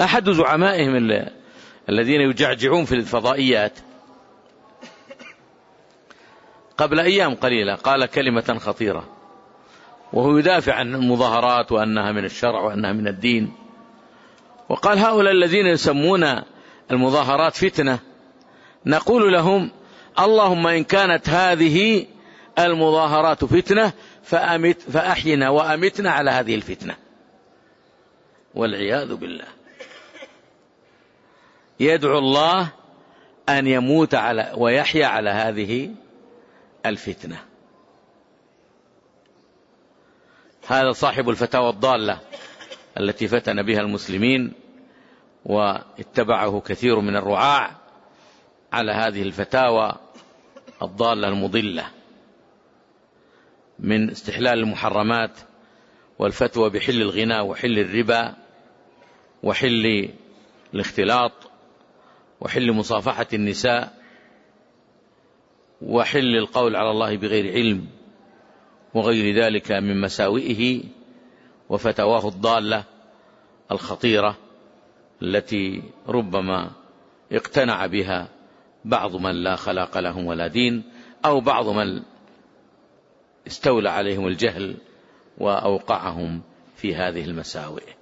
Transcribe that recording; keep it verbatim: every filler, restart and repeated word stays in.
أحد زعمائهم الذين يجعجعون في الفضائيات قبل أيام قليلة قال كلمة خطيرة، وهو يدافع عن المظاهرات وأنها من الشرع وأنها من الدين، وقال هؤلاء الذين يسمون المظاهرات فتنة نقول لهم اللهم إن كانت هذه المظاهرات فتنة فأمت فأحينا وأمتنا على هذه الفتنة، والعياذ بالله. يدعو الله أن يموت على ويحيا على هذه الفتنة. هذا صاحب الفتاوى الضالة التي فتن بها المسلمين واتبعه كثير من الرعاع على هذه الفتاوى الضالة المضلة من استحلال المحرمات والفتوى بحل الغناء وحل الربا وحل الاختلاط وحل مصافحة النساء وحل القول على الله بغير علم وغير ذلك من مساوئه وفتواه الضالة الخطيرة التي ربما اقتنع بها بعض من لا خلاق لهم ولا دين، أو بعض من استولى عليهم الجهل وأوقعهم في هذه المساوئ.